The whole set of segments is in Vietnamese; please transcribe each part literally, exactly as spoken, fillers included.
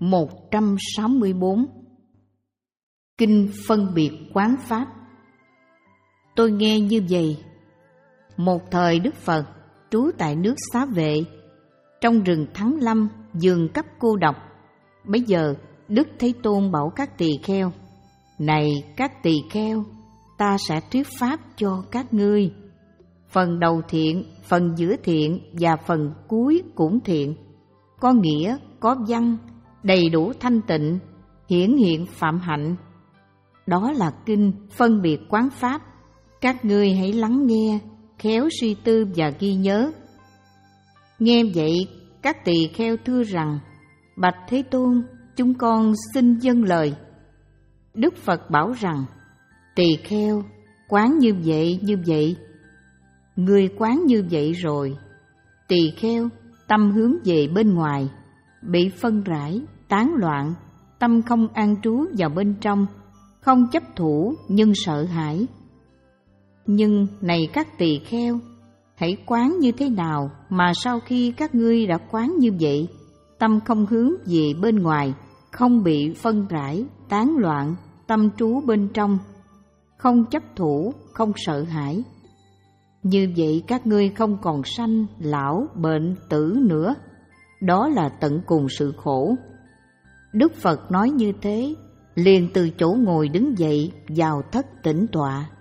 một trăm sáu mươi bốn. Kinh phân biệt quán pháp. Tôi nghe như vậy: một thời Đức Phật trú tại nước Xá Vệ, trong rừng Thắng Lâm, vườn cấp cô độc. Bấy giờ Đức Thế Tôn bảo các tỳ kheo: này các tỳ kheo, ta sẽ thuyết pháp cho các ngươi. Phần đầu thiện, phần giữa thiện và phần cuối cũng thiện, có nghĩa, có văn, đầy đủ thanh tịnh, hiển hiện phạm hạnh. Đó là kinh phân biệt quán pháp. Các ngươi hãy lắng nghe, khéo suy tư và ghi nhớ. Nghe vậy, các tỳ kheo thưa rằng: bạch Thế Tôn, chúng con xin dâng lời. Đức Phật bảo rằng: tỳ kheo, quán như vậy như vậy. Người quán như vậy rồi, tỳ kheo, tâm hướng về bên ngoài, bị phân rải, tán loạn, tâm không an trú vào bên trong, không chấp thủ nhưng sợ hãi. Nhưng này các tỳ kheo, hãy quán như thế nào mà sau khi các ngươi đã quán như vậy, tâm không hướng về bên ngoài, không bị phân rải, tán loạn, tâm trú bên trong, không chấp thủ, không sợ hãi. Như vậy các ngươi không còn sanh, lão, bệnh, tử nữa. Đó là tận cùng sự khổ. Đức Phật nói như thế, liền từ chỗ ngồi đứng dậy vào thất tĩnh tọa.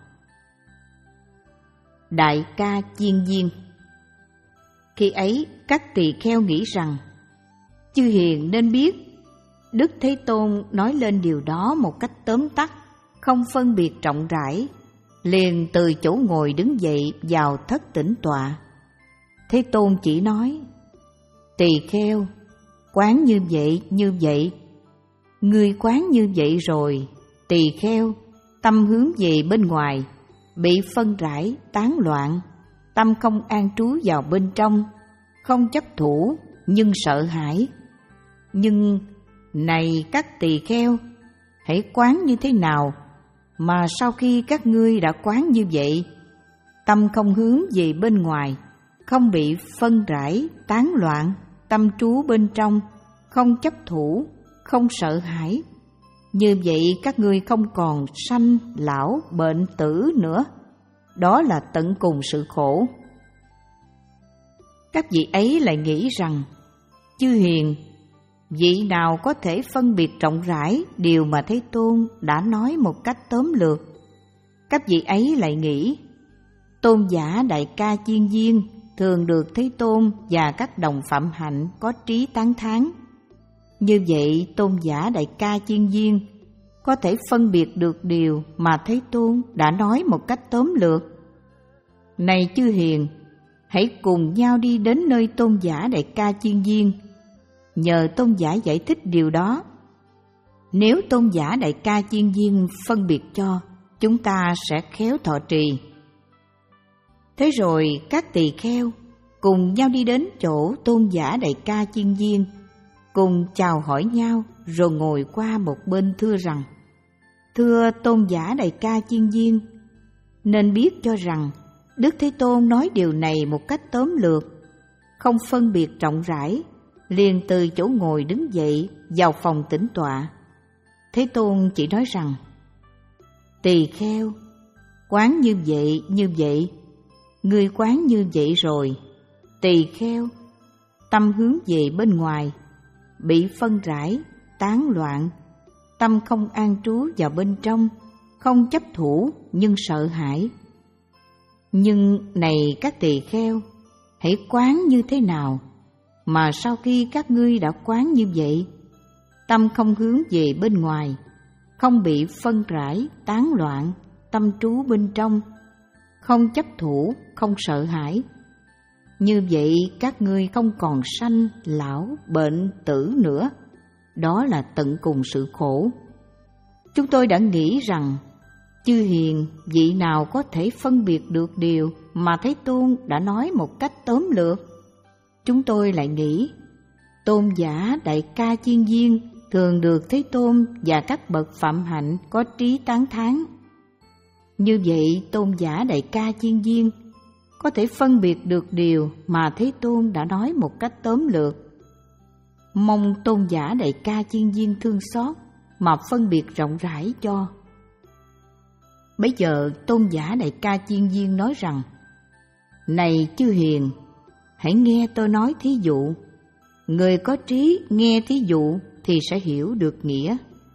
Đại ca chiên viên. Khi ấy các tỳ kheo nghĩ rằng: chư hiền nên biết. Đức Thế Tôn nói lên điều đó một cách tóm tắt, không phân biệt rộng rãi, liền từ chỗ ngồi đứng dậy vào thất tĩnh tọa. Thế Tôn chỉ nói: tỳ kheo, quán như vậy như vậy. Người quán như vậy rồi, tỳ kheo, tâm hướng về bên ngoài, bị phân rải, tán loạn, tâm không an trú vào bên trong, không chấp thủ nhưng sợ hãi. Nhưng này các tỳ kheo, hãy quán như thế nào mà sau khi các ngươi đã quán như vậy, tâm không hướng về bên ngoài, không bị phân rải, tán loạn, tâm trú bên trong, không chấp thủ, không sợ hãi. Như vậy các ngươi không còn sanh, lão, bệnh, tử nữa. Đó là tận cùng sự khổ. Các vị ấy lại nghĩ rằng: chư hiền, vị nào có thể phân biệt rộng rãi điều mà Thế Tôn đã nói một cách tóm lược? Các vị ấy lại nghĩ: tôn giả Đại Ca Chiên Viên thường được Thế Tôn và các đồng phạm hạnh có trí tán thán. Như vậy tôn giả Đại Ca Chiên Viên có thể phân biệt được điều mà Thế Tôn đã nói một cách tóm lược. Này chư hiền, hãy cùng nhau đi đến nơi tôn giả Đại Ca Chiên Viên, nhờ tôn giả giải thích điều đó. Nếu tôn giả Đại Ca Chiên Viên phân biệt cho, chúng ta sẽ khéo thọ trì. Thế rồi các tỳ kheo cùng nhau đi đến chỗ tôn giả Đại Ca Chiên Viên, cùng chào hỏi nhau rồi ngồi qua một bên thưa rằng: thưa tôn giả Đại Ca Chiên Viên, nên biết cho rằng Đức Thế Tôn nói điều này một cách tóm lược, không phân biệt rộng rãi, liền từ chỗ ngồi đứng dậy vào phòng tĩnh tọa. Thế Tôn chỉ nói rằng: tỳ kheo, quán như vậy như vậy. Người quán như vậy rồi, tỳ kheo, tâm hướng về bên ngoài, bị phân rải, tán loạn, tâm không an trú vào bên trong, không chấp thủ nhưng sợ hãi. Nhưng này các tỳ kheo, hãy quán như thế nào mà sau khi các ngươi đã quán như vậy, tâm không hướng về bên ngoài, không bị phân rải, tán loạn, tâm trú bên trong, không chấp thủ, không sợ hãi. Như vậy các ngươi không còn sanh, lão, bệnh, tử nữa. Đó là tận cùng sự khổ. Chúng tôi đã nghĩ rằng chư hiền, vị nào có thể phân biệt được điều mà Thế Tôn đã nói một cách tóm lược? Chúng tôi lại nghĩ tôn giả Đại Ca Chiên Viên thường được Thế Tôn và các bậc phạm hạnh có trí tán thán. Như vậy tôn giả Đại Ca Chiên Viên có thể phân biệt được điều mà Thế Tôn đã nói một cách tóm lược. mong tôn giả Đại Ca Chiên Viên thương xót mà phân biệt rộng rãi cho. Bấy giờ tôn giả Đại Ca Chiên Viên nói rằng: Này chư hiền, hãy nghe tôi nói thí dụ. Người có trí nghe thí dụ thì sẽ hiểu được nghĩa.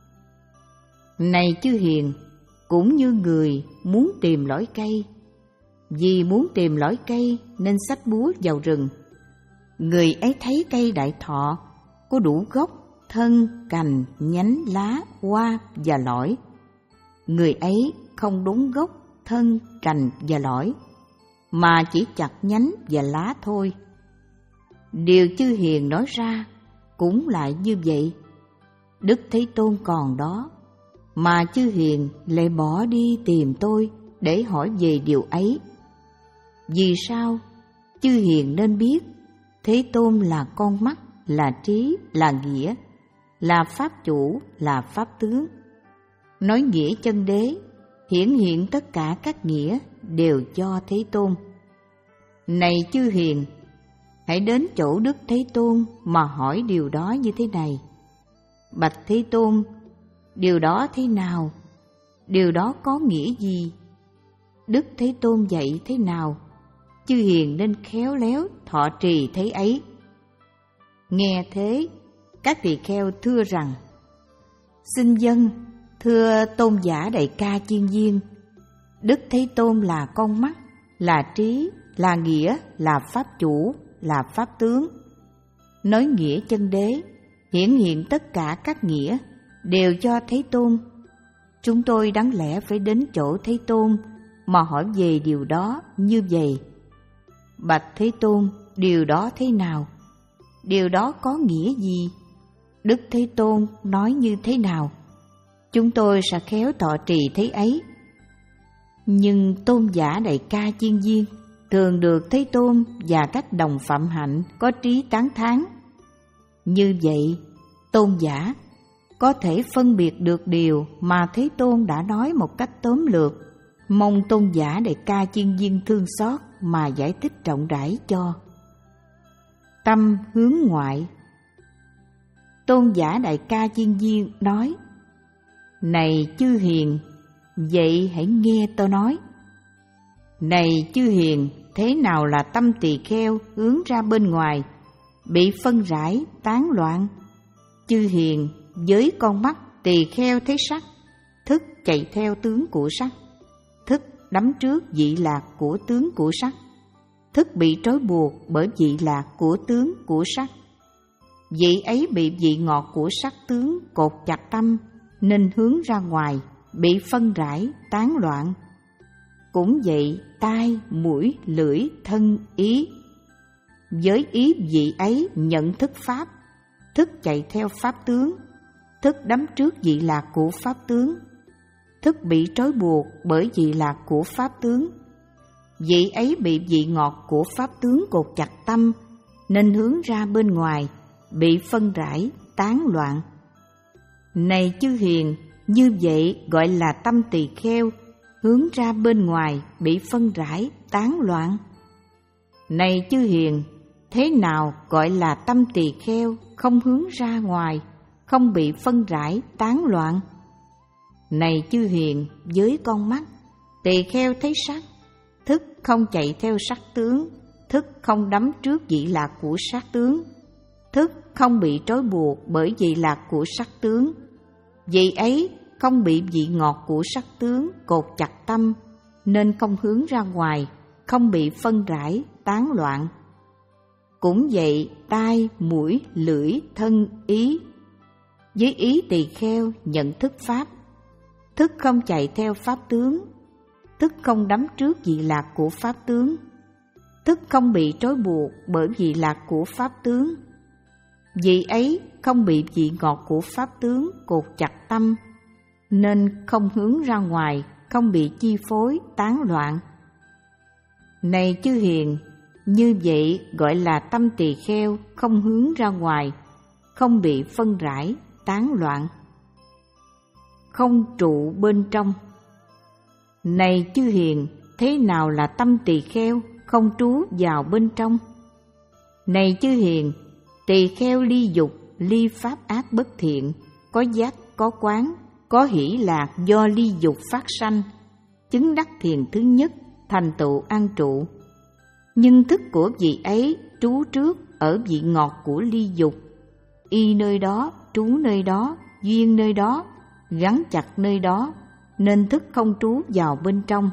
Này chư hiền, cũng như người muốn tìm lõi cây. Vì muốn tìm lõi cây nên xách búa vào rừng. Người ấy thấy cây đại thọ có đủ gốc, thân, cành, nhánh, lá, hoa và lõi. Người ấy không đúng gốc, thân, cành và lõi, mà chỉ chặt nhánh và lá thôi. Điều chư hiền nói ra cũng lại như vậy. Đức Thế Tôn còn đó, mà chư hiền lại bỏ đi tìm tôi để hỏi về điều ấy. Vì sao? Chư hiền nên biết Thế Tôn là con mắt, là trí, là nghĩa, là pháp chủ, là pháp tướng. Nói nghĩa chân đế, hiển hiện tất cả các nghĩa đều do Thế Tôn. Này chư hiền, hãy đến chỗ Đức Thế Tôn mà hỏi điều đó như thế này: Bạch Thế Tôn, điều đó thế nào? Điều đó có nghĩa gì? Đức Thế Tôn dạy thế nào? Chư hiền nên khéo léo thọ trì thế ấy. Nghe thế, các tỳ kheo thưa rằng: Xin vâng, thưa tôn giả Đại Ca Chiên Viên, Đức Thế Tôn là con mắt, là trí, là nghĩa, là pháp chủ, là pháp tướng. Nói nghĩa chân đế, hiển hiện tất cả các nghĩa đều do Thế Tôn. Chúng tôi đáng lẽ phải đến chỗ Thế Tôn mà hỏi về điều đó như vậy: Bạch Thế Tôn, điều đó thế nào? Điều đó có nghĩa gì? Đức Thế Tôn nói như thế nào? Chúng tôi sẽ khéo thọ trì thế ấy. Nhưng tôn giả Đại Ca Chiên Viên thường được Thế Tôn và các đồng phạm hạnh có trí tán thán. Như vậy, tôn giả có thể phân biệt được điều mà Thế Tôn đã nói một cách tóm lược. Mong tôn giả Đại Ca Chiên Viên thương xót mà giải thích rộng rãi cho. Tâm hướng ngoại. Tôn giả Đại Ca Chiên Viên nói: Này chư hiền, vậy hãy nghe tôi nói. Này chư hiền, thế nào là tâm tỳ kheo hướng ra bên ngoài, bị phân rải, tán loạn? Chư hiền, với con mắt tỳ kheo thấy sắc, thức chạy theo tướng của sắc, thức đắm trước vị lạc của tướng của sắc, thức bị trói buộc bởi vị lạc của tướng của sắc. Vị ấy bị vị ngọt của sắc tướng cột chặt tâm, nên hướng ra ngoài, bị phân rải, tán loạn. Cũng vậy, tai, mũi, lưỡi, thân, ý. Với ý vị ấy nhận thức pháp, thức chạy theo pháp tướng, thức đắm trước vị lạc của pháp tướng, thức bị trói buộc bởi vị lạc của pháp tướng. Vị ấy bị vị ngọt của pháp tướng cột chặt tâm, nên hướng ra bên ngoài, bị phân rải, tán loạn. Này chư hiền, như vậy gọi là tâm tỳ kheo hướng ra bên ngoài, bị phân rải, tán loạn. Này chư hiền, thế nào gọi là tâm tỳ kheo không hướng ra ngoài, không bị phân rải, tán loạn? Này chư hiền, với con mắt tỳ kheo thấy sắc, thức không chạy theo sắc tướng, thức không đắm trước vị lạc của sắc tướng, thức không bị trói buộc bởi vị lạc của sắc tướng. Vị ấy không bị vị ngọt của sắc tướng cột chặt tâm, nên không hướng ra ngoài, không bị phân rải, tán loạn. Cũng vậy, tai, mũi, lưỡi, thân, ý. Với ý tỳ kheo nhận thức pháp, thức không chạy theo pháp tướng, thức không đắm trước vị lạc của pháp tướng, thức không bị trói buộc bởi vị lạc của pháp tướng. Vị ấy không bị vị ngọt của pháp tướng cột chặt tâm, nên không hướng ra ngoài, không bị chi phối, tán loạn. Này chư hiền, như vậy gọi là tâm tỳ kheo không hướng ra ngoài, không bị phân rải, tán loạn. Không trụ bên trong. Này chư hiền, thế nào là tâm tỳ kheo không trú vào bên trong? Này chư hiền, tỳ kheo ly dục ly pháp ác bất thiện, có giác, có quán, có hỷ lạc do ly dục phát sanh, chứng đắc thiền thứ nhất, thành tựu an trụ. Nhưng thức của vị ấy trú trước ở vị ngọt của ly dục, y nơi đó, trú nơi đó, duyên nơi đó, gắn chặt nơi đó, nên thức không trú vào bên trong.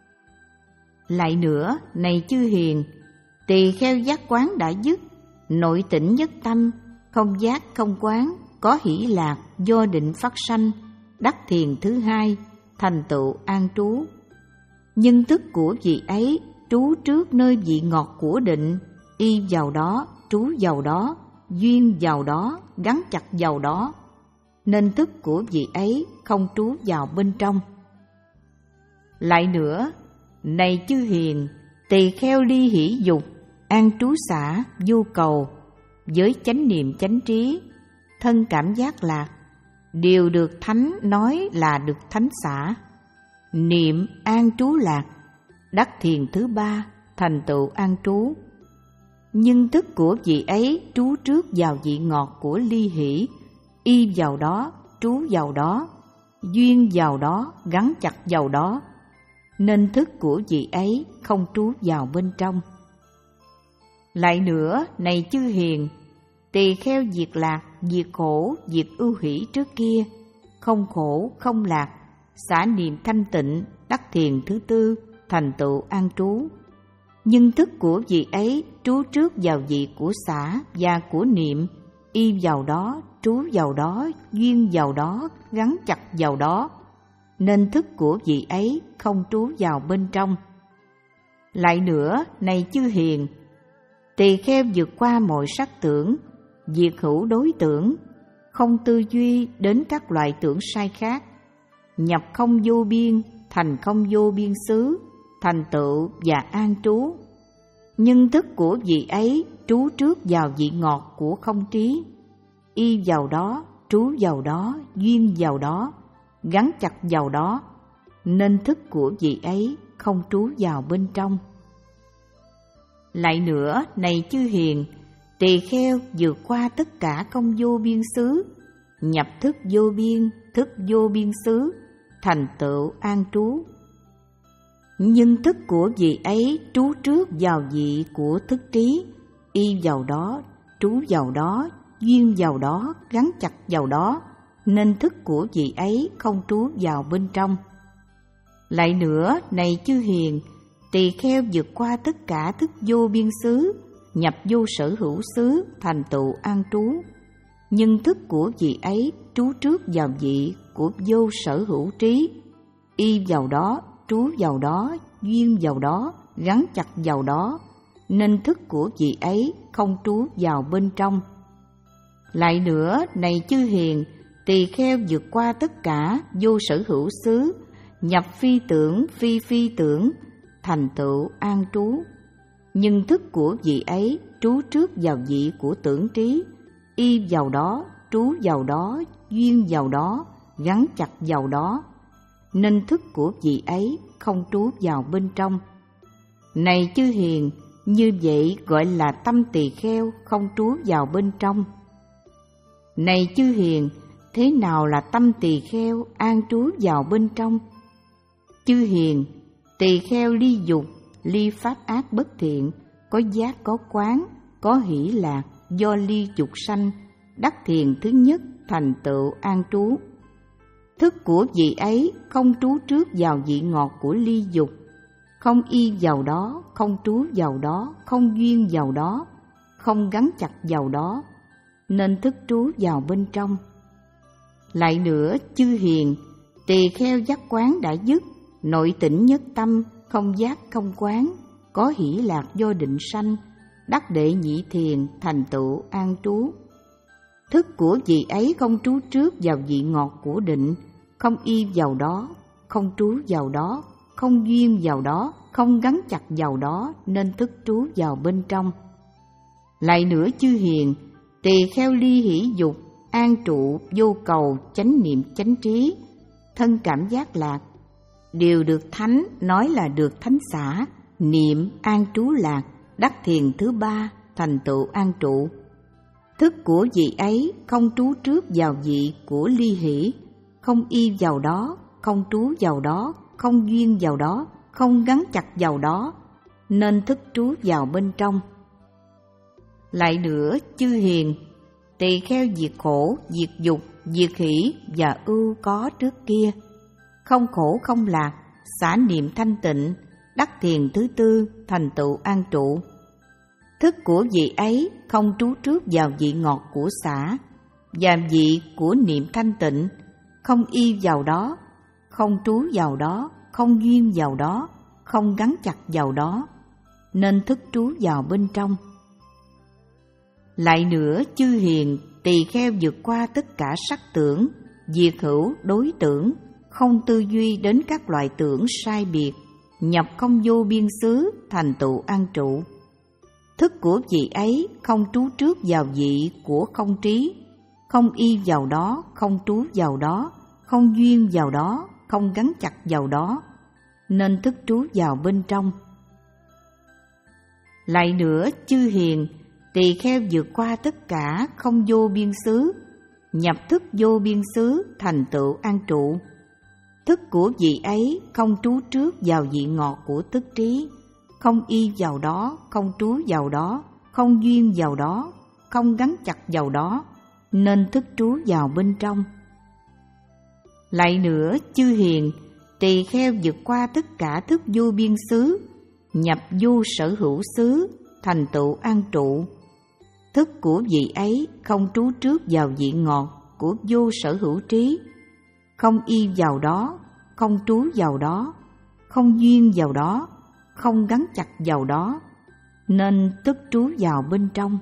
Lại nữa, này chư hiền, tỳ kheo giác quán đã dứt, nội tĩnh nhất tâm, không giác không quán, có hỷ lạc do định phát sanh, đắc thiền thứ hai, thành tựu an trú. Nhưng thức của vị ấy trú trước nơi vị ngọt của định, y vào đó, trú vào đó, duyên vào đó, gắn chặt vào đó, nên thức của vị ấy không trú vào bên trong. Lại nữa, này chư hiền, tỳ kheo ly hỷ dục, an trú xả, vô cầu, với chánh niệm chánh trí, thân cảm giác lạc, đều được thánh nói là được thánh xả. Niệm an trú lạc, đắc thiền thứ ba, thành tựu an trú. Nhưng thức của vị ấy trú trước vào vị ngọt của ly hỷ, y vào đó, trú vào đó, duyên vào đó, gắn chặt vào đó, nên thức của vị ấy không trú vào bên trong. Lại nữa, này chư hiền, tỳ kheo diệt lạc, diệt khổ, diệt ưu hỷ trước kia, không khổ, không lạc, xả niệm thanh tịnh, đắc thiền thứ tư, thành tựu an trú. Nhưng thức của vị ấy trú trước vào vị của xả và của niệm, y vào đó, trú vào đó, duyên vào đó, gắn chặt vào đó, nên thức của vị ấy không trú vào bên trong. Lại nữa, này chư hiền, tỳ kheo vượt qua mọi sắc tưởng, diệt hữu đối tưởng, không tư duy đến các loại tưởng sai khác, nhập không vô biên, thành không vô biên xứ, thành tựu và an trú. Nhưng thức của vị ấy trú trước vào vị ngọt của không trí, y vào đó, trú vào đó, duyên vào đó, gắn chặt vào đó, nên thức của vị ấy không trú vào bên trong. Lại nữa, này chư hiền, tỳ kheo vượt qua tất cả không vô biên xứ, nhập thức vô biên, thức vô biên xứ, thành tựu an trú. Nhưng thức của vị ấy trú trước vào vị của thức trí, y vào đó, trú vào đó, duyên vào đó, gắn chặt vào đó, nên thức của vị ấy không trú vào bên trong. Lại nữa, này chư hiền, tỳ kheo vượt qua tất cả thức vô biên xứ, nhập vô sở hữu xứ, thành tựu an trú. Nhưng thức của vị ấy trú trước vào vị của vô sở hữu trí, y vào đó, trú vào đó, duyên vào đó, gắn chặt vào đó, nên thức của vị ấy không trú vào bên trong. Lại nữa, này chư hiền, tỳ kheo vượt qua tất cả vô sở hữu xứ, nhập phi tưởng, phi phi tưởng, thành tựu an trú. Nhưng thức của vị ấy trú trước vào vị của tưởng trí, y vào đó, trú vào đó, duyên vào đó, gắn chặt vào đó, nên thức của vị ấy không trú vào bên trong. Này chư hiền, như vậy gọi là tâm tỳ kheo không trú vào bên trong. Này chư hiền, thế nào là tâm tỳ kheo an trú vào bên trong? Chư hiền, tỳ kheo ly dục, ly pháp ác bất thiện, có giác có quán, có hỷ lạc do ly dục sanh, đắc thiền thứ nhất, thành tựu an trú. Thức của vị ấy không trú trước vào vị ngọt của ly dục, không y vào đó, không trú vào đó, không duyên vào đó, không gắn chặt vào đó, nên thức trú vào bên trong. Lại nữa, chư hiền, tỳ kheo giác quán đã dứt, nội tĩnh nhất tâm, không giác không quán, có hỷ lạc do định sanh, đắc đệ nhị thiền, thành tựu an trú. Thức của vị ấy không trú trước vào vị ngọt của định, không y vào đó, không trú vào đó, không duyên vào đó, không gắn chặt vào đó, nên thức trú vào bên trong. Lại nữa chư hiền, tỳ kheo ly hỷ dục, an trụ vô cầu, chánh niệm chánh trí, thân cảm giác lạc, đều được thánh nói là được thánh xả, niệm an trú lạc, đắc thiền thứ ba, thành tựu an trụ. Thức của vị ấy không trú trước vào vị của ly hỷ, không y vào đó, không trú vào đó, không duyên vào đó, không gắn chặt vào đó, nên thức trú vào bên trong. Lại nữa, chư hiền, tỳ kheo diệt khổ, diệt dục, diệt hỷ và ưu có trước kia, không khổ không lạc, xả niệm thanh tịnh, đắc thiền thứ tư, thành tựu an trụ. Thức của vị ấy không trú trước vào vị ngọt của xả và vị của niệm thanh tịnh, không y vào đó, không trú vào đó, không duyên vào đó, không gắn chặt vào đó, nên thức trú vào bên trong. Lại nữa, chư hiền, tỳ kheo vượt qua tất cả sắc tưởng, diệt hữu đối tưởng, không tư duy đến các loại tưởng sai biệt, nhập không vô biên xứ, thành tựu an trụ. Thức của vị ấy không trú trước vào vị của không trí, không y vào đó, không trú vào đó, không duyên vào đó, không gắn chặt vào đó, nên thức trú vào bên trong. Lại nữa, chư hiền, tỳ kheo vượt qua tất cả không vô biên xứ, nhập thức vô biên xứ, thành tựu an trụ. Thức của vị ấy không trú trước vào vị ngọt của tức trí, không y vào đó, không trú vào đó, không duyên vào đó, không gắn chặt vào đó, nên thức trú vào bên trong. Lại nữa, chư hiền, tỳ kheo vượt qua tất cả thức vô biên xứ, nhập vô sở hữu xứ, thành tựu an trụ. Thức của vị ấy không trú trước vào vị ngọt của vô sở hữu trí, không y vào đó, không trú vào đó, không duyên vào đó, không gắn chặt vào đó, nên thức trú vào bên trong.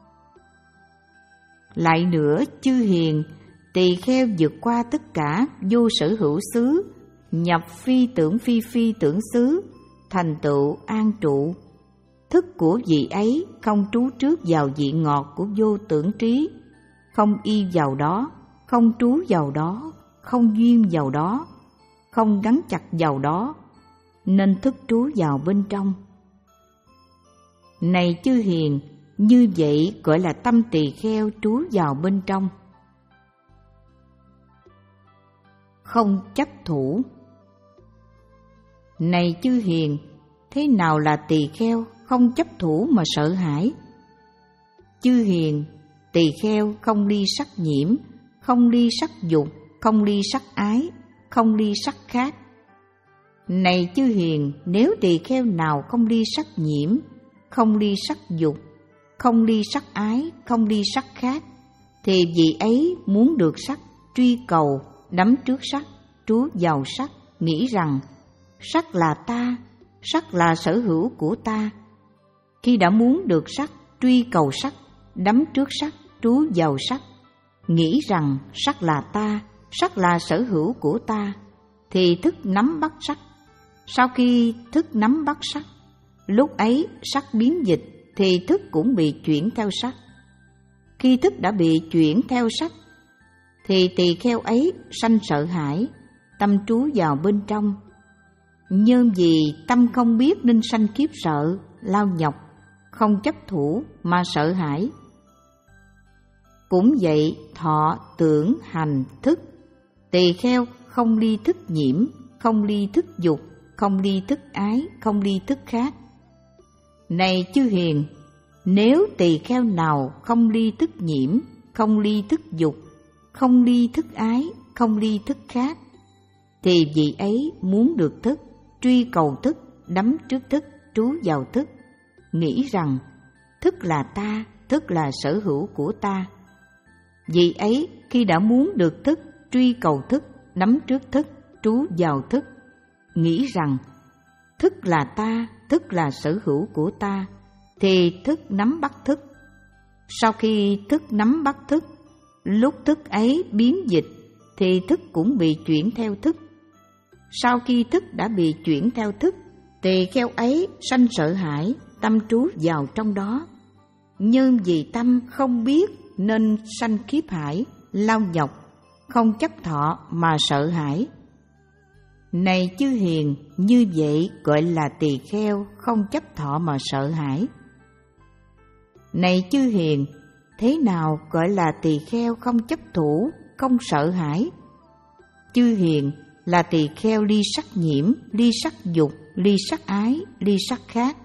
Lại nữa, chư hiền, tỳ kheo vượt qua tất cả vô sở hữu xứ, nhập phi tưởng phi phi tưởng xứ, thành tựu an trụ. Thức của vị ấy không trú trước vào vị ngọt của vô tưởng trí, không y vào đó, không trú vào đó, không duyên vào đó, không gắn chặt vào đó, nên thức trú vào bên trong. Này chư hiền, như vậy gọi là tâm tỳ kheo trú vào bên trong. Không chấp thủ. Này chư hiền, thế nào là tỳ kheo không chấp thủ mà sợ hãi? Chư hiền, tỳ kheo không ly sắc nhiễm, không ly sắc dục, không ly sắc ái, không ly sắc khác. Này chư hiền, nếu tỳ kheo nào không ly sắc nhiễm, không ly sắc dục, không ly sắc ái, không ly sắc khác, thì vị ấy muốn được sắc, truy cầu, đắm trước sắc, trú vào sắc, nghĩ rằng sắc là ta, sắc là sở hữu của ta. Khi đã muốn được sắc, truy cầu sắc, đắm trước sắc, trú vào sắc, nghĩ rằng sắc là ta, sắc là sở hữu của ta, thì thức nắm bắt sắc. Sau khi thức nắm bắt sắc, lúc ấy sắc biến dịch thì thức cũng bị chuyển theo sắc. Khi thức đã bị chuyển theo sắc, thì tỳ kheo ấy sanh sợ hãi, tâm trú vào bên trong. Nhưng vì tâm không biết nên sanh khiếp sợ, lao nhọc, không chấp thủ mà sợ hãi. Cũng vậy, thọ, tưởng, hành, thức, tỳ kheo không ly thức nhiễm, không ly thức dục, không ly thức ái, không ly thức khác. Này chư hiền, nếu tỳ kheo nào không ly thức nhiễm, không ly thức dục, không ly thức ái, không ly thức khác, thì vị ấy muốn được thức, truy cầu thức, đắm trước thức, trú vào thức, nghĩ rằng thức là ta, thức là sở hữu của ta. Vị ấy khi đã muốn được thức, truy cầu thức, đắm trước thức, trú vào thức, nghĩ rằng thức là ta, thức là sở hữu của ta, thì thức nắm bắt thức. Sau khi thức nắm bắt thức, lúc thức ấy biến dịch thì thức cũng bị chuyển theo thức. Sau khi thức đã bị chuyển theo thức, tỳ kheo ấy sanh sợ hãi, tâm trú vào trong đó. Nhưng vì tâm không biết nên sanh khiếp hải, lao nhọc, không chấp thọ mà sợ hãi. Này chư hiền, như vậy gọi là tỳ kheo không chấp thọ mà sợ hãi. Này chư hiền, Thế nào gọi là tỳ kheo không chấp thủ, không sợ hãi? Chư hiền là tỳ kheo ly sắc nhiễm, ly sắc dục, ly sắc ái, ly sắc khác.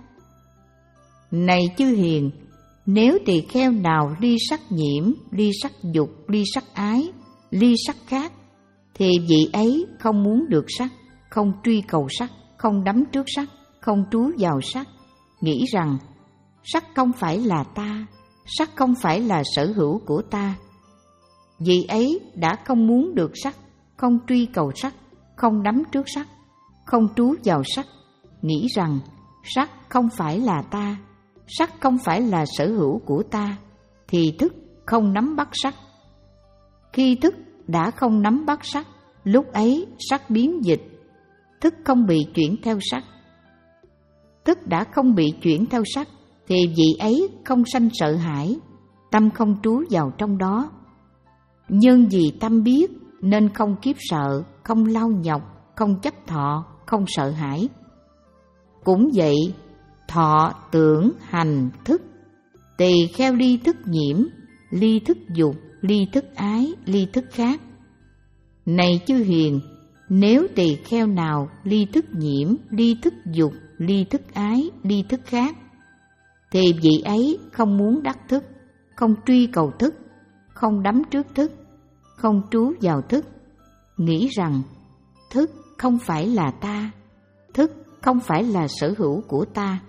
Này chư hiền, nếu tỳ kheo nào ly sắc nhiễm, ly sắc dục, ly sắc ái, ly sắc khác, thì vị ấy không muốn được sắc, không truy cầu sắc, không đắm trước sắc, không trú vào sắc, nghĩ rằng sắc không phải là ta, sắc không phải là sở hữu của ta. Vị ấy đã không muốn được sắc, không truy cầu sắc, không đắm trước sắc, không trú vào sắc, nghĩ rằng sắc không phải là ta, sắc không phải là sở hữu của ta, thì thức không nắm bắt sắc. Khi thức đã không nắm bắt sắc, lúc ấy sắc biến dịch, thức không bị chuyển theo sắc. Thức đã không bị chuyển theo sắc, thì vị ấy không sanh sợ hãi, tâm không trú vào trong đó. Nhưng vì tâm biết nên không kiếp sợ, không lao nhọc, không chấp thọ, không sợ hãi. Cũng vậy, thọ, tưởng, hành, thức, tỳ kheo ly thức nhiễm, ly thức dục, ly thức ái, ly thức khác. Này chư hiền, nếu tỳ kheo nào ly thức nhiễm, ly thức dục, ly thức ái, ly thức khác, thì vị ấy không muốn đắc thức, không truy cầu thức, không đắm trước thức, không trú vào thức, nghĩ rằng thức không phải là ta, thức không phải là sở hữu của ta.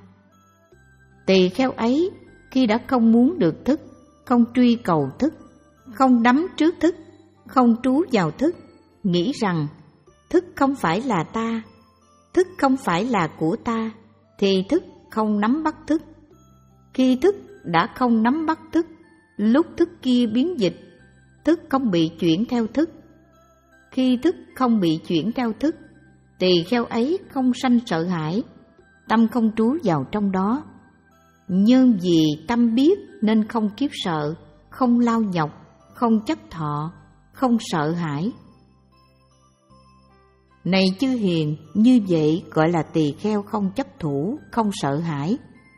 Tỳ kheo ấy khi đã không muốn được thức, không truy cầu thức, không đắm trước thức, không trú vào thức, nghĩ rằng thức không phải là ta, thức không phải là của ta, thì thức không nắm bắt thức. Khi thức đã không nắm bắt thức, lúc thức kia biến dịch, thức không bị chuyển theo thức. Khi thức không bị chuyển theo thức, tỳ kheo ấy không sanh sợ hãi, tâm không trú vào trong đó. Nhưng vì tâm biết nên không kiếp sợ, không lao nhọc, không chấp thọ, không sợ hãi. Này chư hiền, như vậy gọi là tỳ kheo không chấp thủ, không sợ hãi.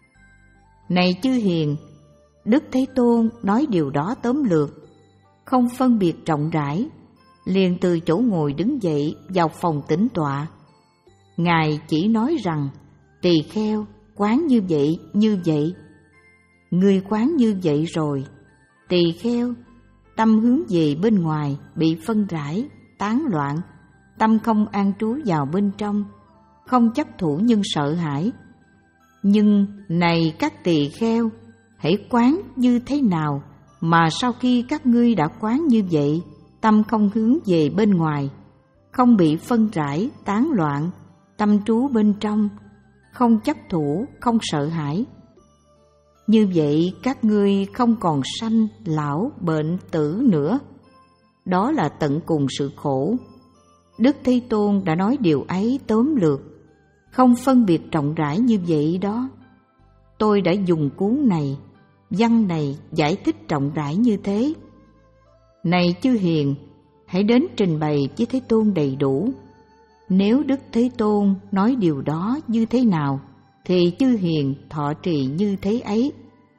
Này chư hiền, Đức Thế Tôn nói điều đó tóm lược, không phân biệt rộng rãi, liền từ chỗ ngồi đứng dậy vào phòng tĩnh tọa. Ngài chỉ nói rằng tỳ kheo quán như vậy, như vậy. Người quán như vậy rồi, tỳ kheo tâm hướng về bên ngoài, bị phân rải, tán loạn, tâm không an trú vào bên trong, không chấp thủ nhưng sợ hãi. Nhưng này các tỳ kheo, hãy quán như thế nào mà sau khi các ngươi đã quán như vậy, tâm không hướng về bên ngoài, không bị phân rải, tán loạn, tâm trú bên trong, không chấp thủ, không sợ hãi. Như vậy các ngươi không còn sanh, lão, bệnh, tử nữa. Đó là tận cùng sự khổ. Đức Thế Tôn đã nói điều ấy tóm lược, không phân biệt rộng rãi như vậy đó. Tôi đã dùng cuốn này, văn này giải thích rộng rãi như thế. Này chư hiền, hãy đến trình bày với Thế Tôn đầy đủ. Nếu Đức Thế Tôn nói điều đó như thế nào, thì chư hiền thọ trì như thế ấy.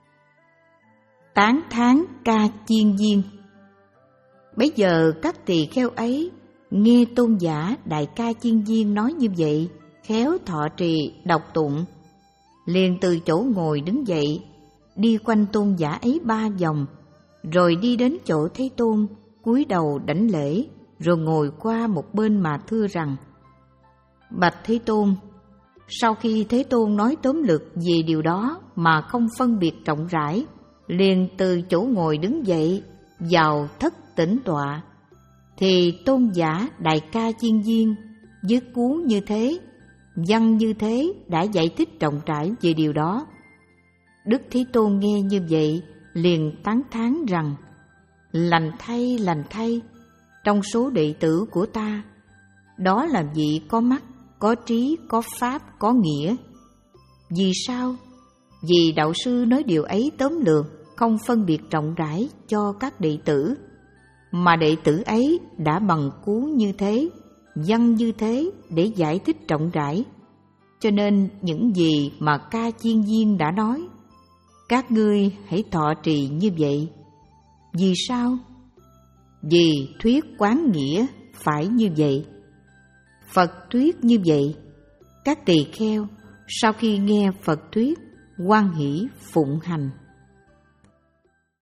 Tán thán ca chiên viên. Bấy giờ các tỳ kheo ấy nghe tôn giả Đại Ca Chiên Viên nói như vậy, khéo thọ trì đọc tụng, liền từ chỗ ngồi đứng dậy, đi quanh tôn giả ấy ba vòng, rồi đi đến chỗ Thế Tôn, cúi đầu đảnh lễ, rồi ngồi qua một bên mà thưa rằng: Bạch Thế Tôn, sau khi Thế Tôn nói tóm lược về điều đó mà không phân biệt rộng rãi, liền từ chỗ ngồi đứng dậy vào thất tĩnh tọa, thì tôn giả Đại Ca Chiên Viên với cuốn như thế, văn như thế đã giải thích rộng rãi về điều đó. Đức Thế Tôn nghe như vậy liền tán thán rằng: lành thay, lành thay, trong số đệ tử của ta, đó là vị có mắt, có trí, có pháp, có nghĩa. Vì sao? Vì đạo sư nói điều ấy tóm lược, không phân biệt rộng rãi cho các đệ tử, mà đệ tử ấy đã bằng cuốn như thế, văn như thế để giải thích rộng rãi. Cho nên những gì mà Ca Chiên Viên đã nói, các ngươi hãy thọ trì như vậy. Vì sao? Vì thuyết quán nghĩa phải như vậy. Phật thuyết như vậy. Các tỳ kheo sau khi nghe Phật thuyết hoan hỷ phụng hành.